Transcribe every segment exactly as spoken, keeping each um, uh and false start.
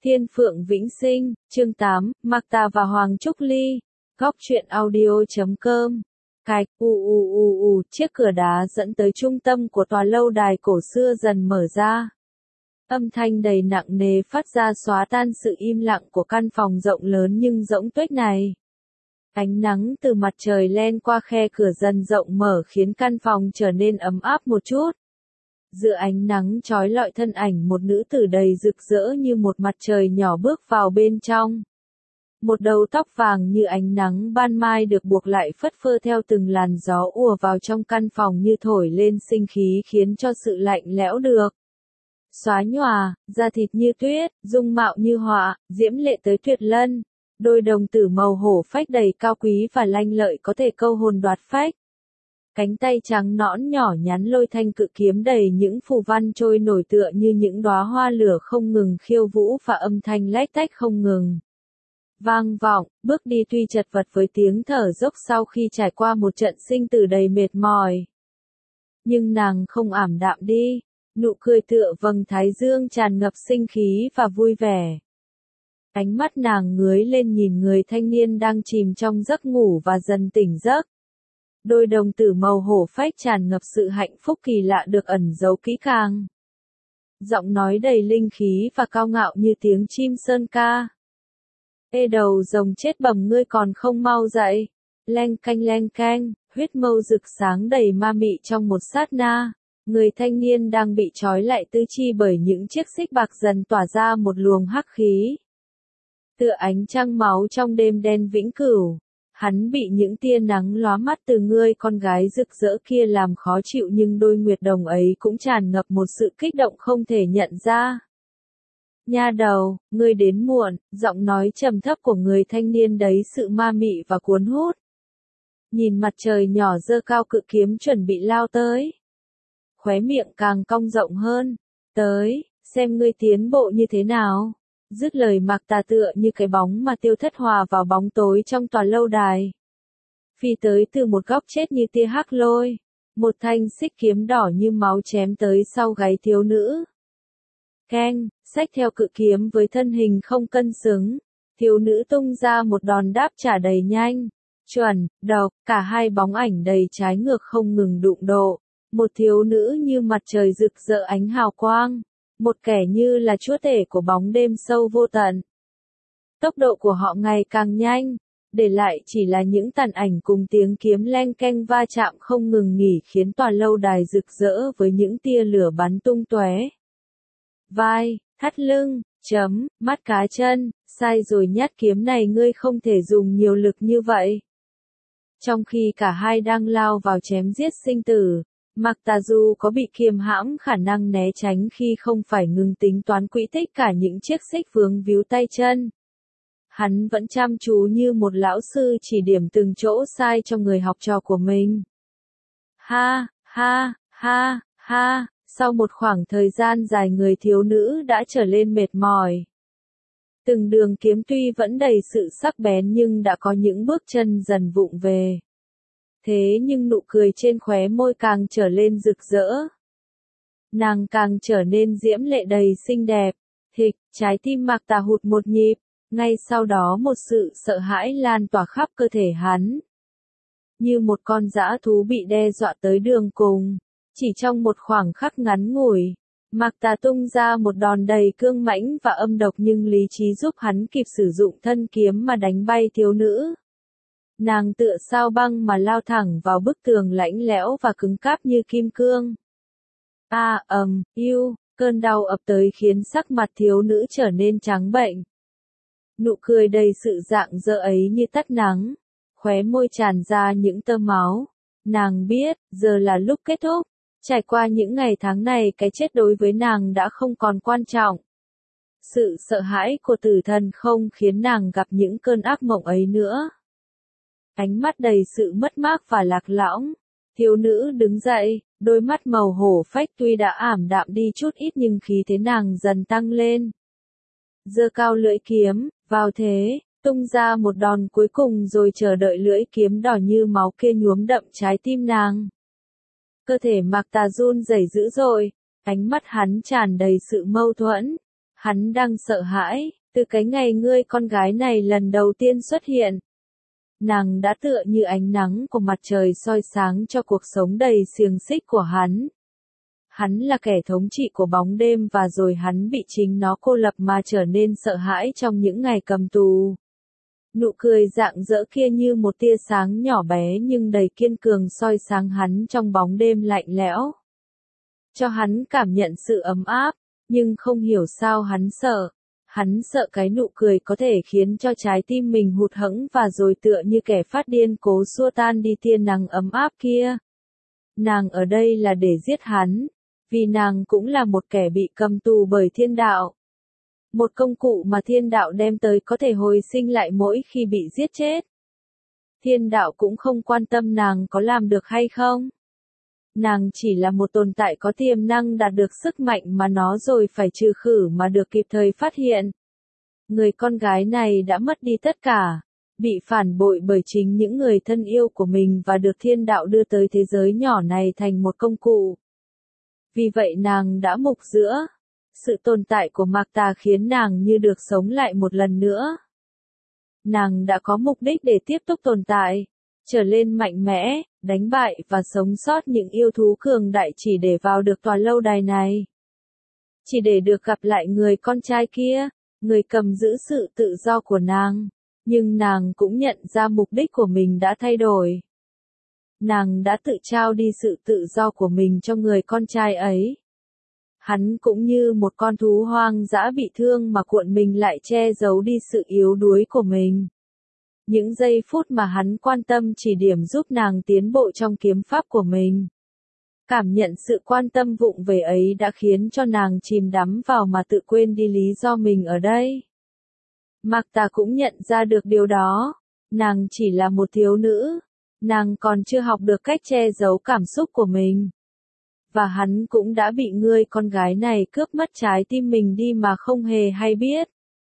Thiên Phượng Vĩnh Sinh, chương tám, Magta và Hoàng Trúc Ly. Góc truyện audio chấm com. Cạch, u u u u, chiếc cửa đá dẫn tới trung tâm của tòa lâu đài cổ xưa dần mở ra. Âm thanh đầy nặng nề phát ra xóa tan sự im lặng của căn phòng rộng lớn nhưng rỗng tuếch này. Ánh nắng từ mặt trời len qua khe cửa dần rộng mở khiến căn phòng trở nên ấm áp một chút. Giữa ánh nắng chói lọi thân ảnh một nữ tử đầy rực rỡ như một mặt trời nhỏ bước vào bên trong. Một đầu tóc vàng như ánh nắng ban mai được buộc lại phất phơ theo từng làn gió ùa vào trong căn phòng như thổi lên sinh khí khiến cho sự lạnh lẽo được xóa nhòa, da thịt như tuyết, dung mạo như họa, diễm lệ tới tuyệt lân. Đôi đồng tử màu hổ phách đầy cao quý và lanh lợi có thể câu hồn đoạt phách. Cánh tay trắng nõn nhỏ nhắn lôi thanh cự kiếm đầy những phù văn trôi nổi tựa như những đóa hoa lửa không ngừng khiêu vũ và âm thanh lách tách không ngừng vang vọng, bước đi tuy chật vật với tiếng thở dốc sau khi trải qua một trận sinh tử đầy mệt mỏi. Nhưng nàng không ảm đạm đi, nụ cười tựa vầng thái dương tràn ngập sinh khí và vui vẻ. Ánh mắt nàng ngước lên nhìn người thanh niên đang chìm trong giấc ngủ và dần tỉnh giấc. Đôi đồng tử màu hổ phách tràn ngập sự hạnh phúc kỳ lạ được ẩn giấu kỹ càng. Giọng nói đầy linh khí và cao ngạo như tiếng chim sơn ca. Ê đầu rồng chết bẩm, ngươi còn không mau dậy. Leng canh leng canh, huyết mâu rực sáng đầy ma mị trong một sát na. Người thanh niên đang bị trói lại tứ chi bởi những chiếc xích bạc dần tỏa ra một luồng hắc khí. Tựa ánh trăng máu trong đêm đen vĩnh cửu. Hắn bị những tia nắng lóa mắt từ người con gái rực rỡ kia làm khó chịu, nhưng đôi nguyệt đồng ấy cũng tràn ngập một sự kích động không thể nhận ra. Nha đầu, ngươi đến muộn, giọng nói trầm thấp của người thanh niên đấy sự ma mị và cuốn hút. Nhìn mặt trời nhỏ giơ cao cự kiếm chuẩn bị lao tới. Khóe miệng càng cong rộng hơn. Tới, xem ngươi tiến bộ như thế nào. Dứt lời Magta tựa như cái bóng mà tiêu thất hòa vào bóng tối trong tòa lâu đài. Phi tới từ một góc chết như tia hắc lôi. Một thanh xích kiếm đỏ như máu chém tới sau gáy thiếu nữ. Keng, xách theo cự kiếm với thân hình không cân xứng. Thiếu nữ tung ra một đòn đáp trả đầy nhanh, chuẩn, độc, cả hai bóng ảnh đầy trái ngược không ngừng đụng độ. Một thiếu nữ như mặt trời rực rỡ ánh hào quang. Một kẻ như là chúa tể của bóng đêm sâu vô tận. Tốc độ của họ ngày càng nhanh, để lại chỉ là những tàn ảnh cùng tiếng kiếm leng keng va chạm không ngừng nghỉ khiến tòa lâu đài rực rỡ với những tia lửa bắn tung tóe. Vai, thắt lưng, chấm, mắt cá chân, sai rồi, nhát kiếm này ngươi không thể dùng nhiều lực như vậy. Trong khi cả hai đang lao vào chém giết sinh tử, Magta dù có bị kiềm hãm khả năng né tránh khi không phải ngừng tính toán quỹ tích cả những chiếc xích vướng víu tay chân. Hắn vẫn chăm chú như một lão sư chỉ điểm từng chỗ sai cho người học trò của mình. Ha, ha, ha, ha, sau một khoảng thời gian dài người thiếu nữ đã trở lên mệt mỏi. Từng đường kiếm tuy vẫn đầy sự sắc bén nhưng đã có những bước chân dần vụng về. Thế nhưng nụ cười trên khóe môi càng trở lên rực rỡ. Nàng càng trở nên diễm lệ đầy xinh đẹp. Hịch, trái tim Magta hụt một nhịp. Ngay sau đó một sự sợ hãi lan tỏa khắp cơ thể hắn. Như một con dã thú bị đe dọa tới đường cùng. Chỉ trong một khoảng khắc ngắn ngủi, Magta tung ra một đòn đầy cương mãnh và âm độc, nhưng lý trí giúp hắn kịp sử dụng thân kiếm mà đánh bay thiếu nữ. Nàng tựa sao băng mà lao thẳng vào bức tường lạnh lẽo và cứng cáp như kim cương. A ầm, yêu, cơn đau ập tới khiến sắc mặt thiếu nữ trở nên trắng bệnh. Nụ cười đầy sự rạng rỡ ấy như tắt nắng, khóe môi tràn ra những tơ máu. Nàng biết, giờ là lúc kết thúc. Trải qua những ngày tháng này, cái chết đối với nàng đã không còn quan trọng. Sự sợ hãi của tử thần không khiến nàng gặp những cơn ác mộng ấy nữa. Ánh mắt đầy sự mất mát và lạc lõng. Thiếu nữ đứng dậy, đôi mắt màu hổ phách tuy đã ảm đạm đi chút ít nhưng khí thế nàng dần tăng lên. Giơ cao lưỡi kiếm, vào thế, tung ra một đòn cuối cùng rồi chờ đợi lưỡi kiếm đỏ như máu kia nhuốm đậm trái tim nàng. Cơ thể Magta run rẩy dữ dội, ánh mắt hắn tràn đầy sự mâu thuẫn. Hắn đang sợ hãi, từ cái ngày ngươi con gái này lần đầu tiên xuất hiện. Nàng đã tựa như ánh nắng của mặt trời soi sáng cho cuộc sống đầy xiềng xích của hắn. Hắn là kẻ thống trị của bóng đêm và rồi hắn bị chính nó cô lập mà trở nên sợ hãi trong những ngày cầm tù. Nụ cười rạng rỡ kia như một tia sáng nhỏ bé nhưng đầy kiên cường soi sáng hắn trong bóng đêm lạnh lẽo. Cho hắn cảm nhận sự ấm áp, nhưng không hiểu sao hắn sợ. Hắn sợ cái nụ cười có thể khiến cho trái tim mình hụt hẫng và rồi tựa như kẻ phát điên cố xua tan đi tia nắng ấm áp kia. Nàng ở đây là để giết hắn, vì nàng cũng là một kẻ bị cầm tù bởi thiên đạo. Một công cụ mà thiên đạo đem tới có thể hồi sinh lại mỗi khi bị giết chết. Thiên đạo cũng không quan tâm nàng có làm được hay không. Nàng chỉ là một tồn tại có tiềm năng đạt được sức mạnh mà nó rồi phải trừ khử mà được kịp thời phát hiện. Người con gái này đã mất đi tất cả, bị phản bội bởi chính những người thân yêu của mình và được thiên đạo đưa tới thế giới nhỏ này thành một công cụ. Vì vậy nàng đã mục giữa. Sự tồn tại của Mạc Tà khiến nàng như được sống lại một lần nữa. Nàng đã có mục đích để tiếp tục tồn tại, trở lên mạnh mẽ, đánh bại và sống sót những yêu thú cường đại chỉ để vào được tòa lâu đài này. Chỉ để được gặp lại người con trai kia, người cầm giữ sự tự do của nàng. Nhưng nàng cũng nhận ra mục đích của mình đã thay đổi. Nàng đã tự trao đi sự tự do của mình cho người con trai ấy. Hắn cũng như một con thú hoang dã bị thương mà cuộn mình lại che giấu đi sự yếu đuối của mình. Những giây phút mà hắn quan tâm chỉ điểm giúp nàng tiến bộ trong kiếm pháp của mình. Cảm nhận sự quan tâm vụng về ấy đã khiến cho nàng chìm đắm vào mà tự quên đi lý do mình ở đây. Mạc Tà cũng nhận ra được điều đó. Nàng chỉ là một thiếu nữ. Nàng còn chưa học được cách che giấu cảm xúc của mình. Và hắn cũng đã bị người con gái này cướp mất trái tim mình đi mà không hề hay biết.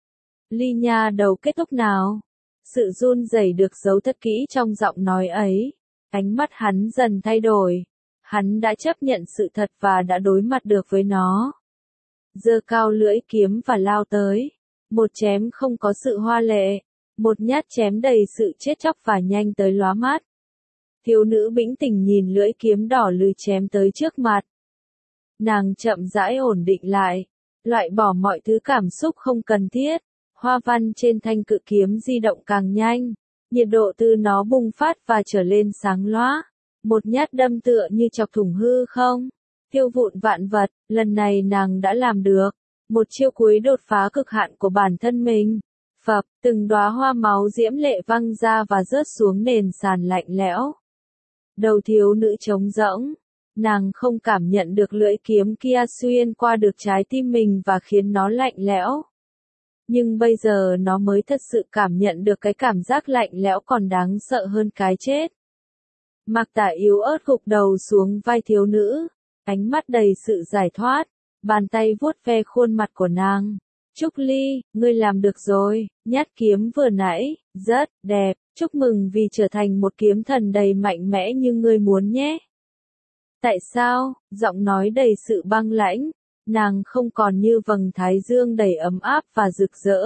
Ly Nha đầu kết thúc nào? Sự run rẩy được giấu thật kỹ trong giọng nói ấy. Ánh mắt hắn dần thay đổi. Hắn đã chấp nhận sự thật và đã đối mặt được với nó. Giơ cao lưỡi kiếm và lao tới. Một chém không có sự hoa lệ. Một nhát chém đầy sự chết chóc và nhanh tới lóa mắt. Thiếu nữ bĩnh tỉnh nhìn lưỡi kiếm đỏ lừ chém tới trước mặt. Nàng chậm rãi ổn định lại. Loại bỏ mọi thứ cảm xúc không cần thiết. Hoa văn trên thanh cự kiếm di động càng nhanh. Nhiệt độ từ nó bùng phát và trở lên sáng loá. Một nhát đâm tựa như chọc thủng hư không. Tiêu vụn vạn vật, lần này nàng đã làm được. Một chiêu cuối đột phá cực hạn của bản thân mình. Phập, từng đóa hoa máu diễm lệ văng ra và rớt xuống nền sàn lạnh lẽo. Đầu thiếu nữ trống rỗng. Nàng không cảm nhận được lưỡi kiếm kia xuyên qua được trái tim mình và khiến nó lạnh lẽo. Nhưng bây giờ nó mới thật sự cảm nhận được cái cảm giác lạnh lẽo còn đáng sợ hơn cái chết. Mạc Tà yếu ớt gục đầu xuống vai thiếu nữ, ánh mắt đầy sự giải thoát, bàn tay vuốt ve khuôn mặt của nàng. Trúc Ly, ngươi làm được rồi, nhát kiếm vừa nãy, rất đẹp, chúc mừng vì trở thành một kiếm thần đầy mạnh mẽ như ngươi muốn nhé. Tại sao, giọng nói đầy sự băng lãnh, nàng không còn như vầng thái dương đầy ấm áp và rực rỡ.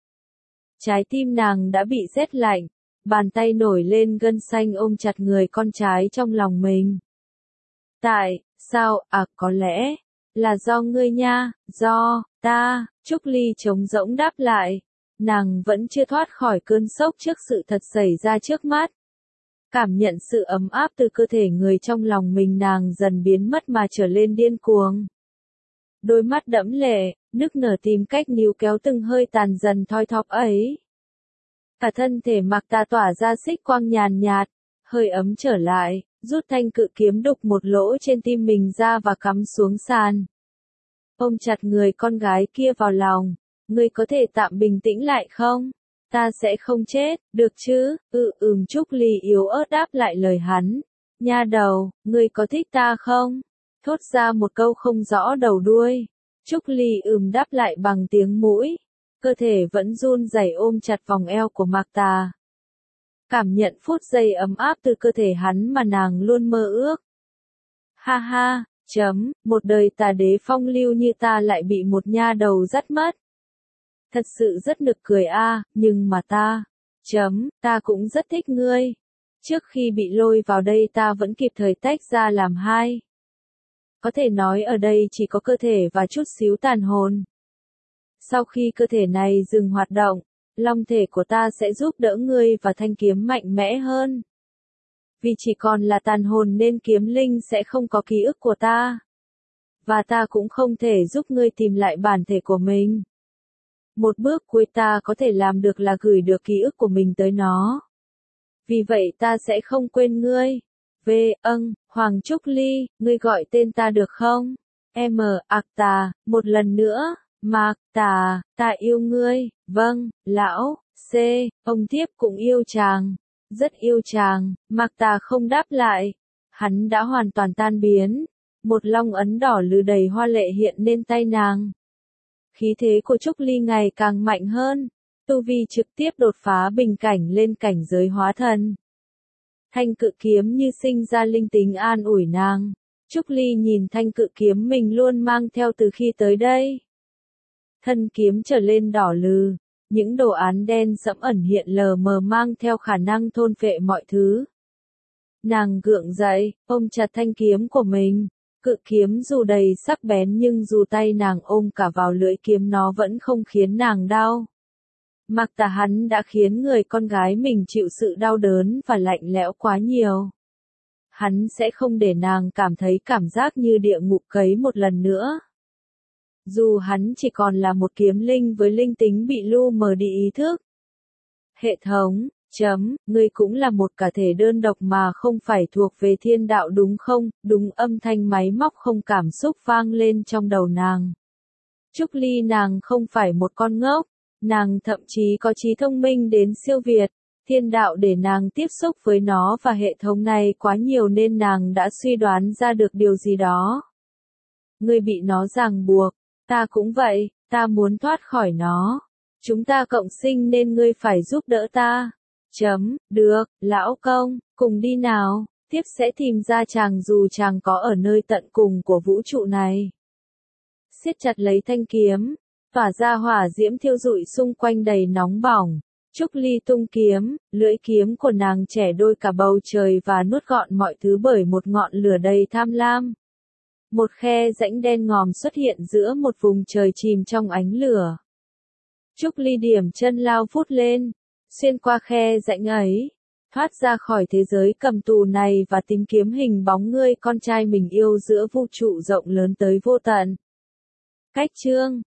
Trái tim nàng đã bị rét lạnh, bàn tay nổi lên gân xanh ôm chặt người con trai trong lòng mình. Tại sao, à có lẽ, là do ngươi nha, do, ta, Trúc Ly trống rỗng đáp lại. Nàng vẫn chưa thoát khỏi cơn sốc trước sự thật xảy ra trước mắt. Cảm nhận sự ấm áp từ cơ thể người trong lòng mình, nàng dần biến mất mà trở lên điên cuồng. Đôi mắt đẫm lệ, nức nở tìm cách níu kéo từng hơi tàn dần thoi thóp ấy. Cả thân thể Mạc Tà tỏa ra xích quang nhàn nhạt, hơi ấm trở lại, rút thanh cự kiếm đục một lỗ trên tim mình ra và cắm xuống sàn. Ôm chặt người con gái kia vào lòng, ngươi có thể tạm bình tĩnh lại không? Ta sẽ không chết, được chứ? Ừ ừm Trúc Ly yếu ớt đáp lại lời hắn. Nha đầu, ngươi có thích ta không? Thốt ra một câu không rõ đầu đuôi. Trúc Ly ừm đáp lại bằng tiếng mũi. Cơ thể vẫn run rẩy ôm chặt vòng eo của Mạc Tà. Cảm nhận phút giây ấm áp từ cơ thể hắn mà nàng luôn mơ ước. Ha ha, Chấm, một đời tà đế phong lưu như ta lại bị một nha đầu dắt mất. Thật sự rất nực cười a, nhưng mà ta, chấm, ta cũng rất thích ngươi. Trước khi bị lôi vào đây ta vẫn kịp thời tách ra làm hai. Có thể nói ở đây chỉ có cơ thể và chút xíu tàn hồn. Sau khi cơ thể này dừng hoạt động, long thể của ta sẽ giúp đỡ ngươi và thanh kiếm mạnh mẽ hơn. Vì chỉ còn là tàn hồn nên kiếm linh sẽ không có ký ức của ta. Và ta cũng không thể giúp ngươi tìm lại bản thể của mình. Một bước cuối ta có thể làm được là gửi được ký ức của mình tới nó. Vì vậy ta sẽ không quên ngươi. V. Âng, Hoàng Trúc Ly, ngươi gọi tên ta được không? M. Ặc Tà, một lần nữa. Mạc Tà, ta yêu ngươi. Vâng, lão. C. Ông thiếp cũng yêu chàng. Rất yêu chàng. Mạc Tà không đáp lại. Hắn đã hoàn toàn tan biến. Một long ấn đỏ lừ đầy hoa lệ hiện lên tay nàng. Khí thế của Trúc Ly ngày càng mạnh hơn. Tu vi trực tiếp đột phá bình cảnh lên cảnh giới hóa thần. Thanh cự kiếm như sinh ra linh tính an ủi nàng. Trúc Ly nhìn thanh cự kiếm mình luôn mang theo từ khi tới đây. Thân kiếm trở lên đỏ lừ, những đồ án đen sẫm ẩn hiện lờ mờ mang theo khả năng thôn phệ mọi thứ. Nàng gượng dậy, ôm chặt thanh kiếm của mình. Cự kiếm dù đầy sắc bén nhưng dù tay nàng ôm cả vào lưỡi kiếm nó vẫn không khiến nàng đau. Mạc Tà hắn đã khiến người con gái mình chịu sự đau đớn và lạnh lẽo quá nhiều. Hắn sẽ không để nàng cảm thấy cảm giác như địa ngục cấy một lần nữa. Dù hắn chỉ còn là một kiếm linh với linh tính bị lu mờ đi ý thức. Hệ thống, chấm, ngươi cũng là một cả thể đơn độc mà không phải thuộc về thiên đạo đúng không? Đúng, âm thanh máy móc không cảm xúc vang lên trong đầu nàng. Trúc Ly nàng không phải một con ngốc. Nàng thậm chí có trí thông minh đến siêu việt, thiên đạo để nàng tiếp xúc với nó và hệ thống này quá nhiều nên nàng đã suy đoán ra được điều gì đó. Ngươi bị nó ràng buộc, ta cũng vậy, ta muốn thoát khỏi nó. Chúng ta cộng sinh nên ngươi phải giúp đỡ ta. Chấm, được, lão công, cùng đi nào, tiếp sẽ tìm ra chàng dù chàng có ở nơi tận cùng của vũ trụ này. Siết chặt lấy thanh kiếm. Tỏa ra hỏa diễm thiêu rụi xung quanh đầy nóng bỏng. Trúc Ly tung kiếm, lưỡi kiếm của nàng chẻ đôi cả bầu trời và nuốt gọn mọi thứ bởi một ngọn lửa đầy tham lam. Một khe rãnh đen ngòm xuất hiện giữa một vùng trời chìm trong ánh lửa. Trúc Ly điểm chân lao vút lên, xuyên qua khe rãnh ấy, thoát ra khỏi thế giới cầm tù này và tìm kiếm hình bóng ngươi con trai mình yêu giữa vũ trụ rộng lớn tới vô tận. Cách chương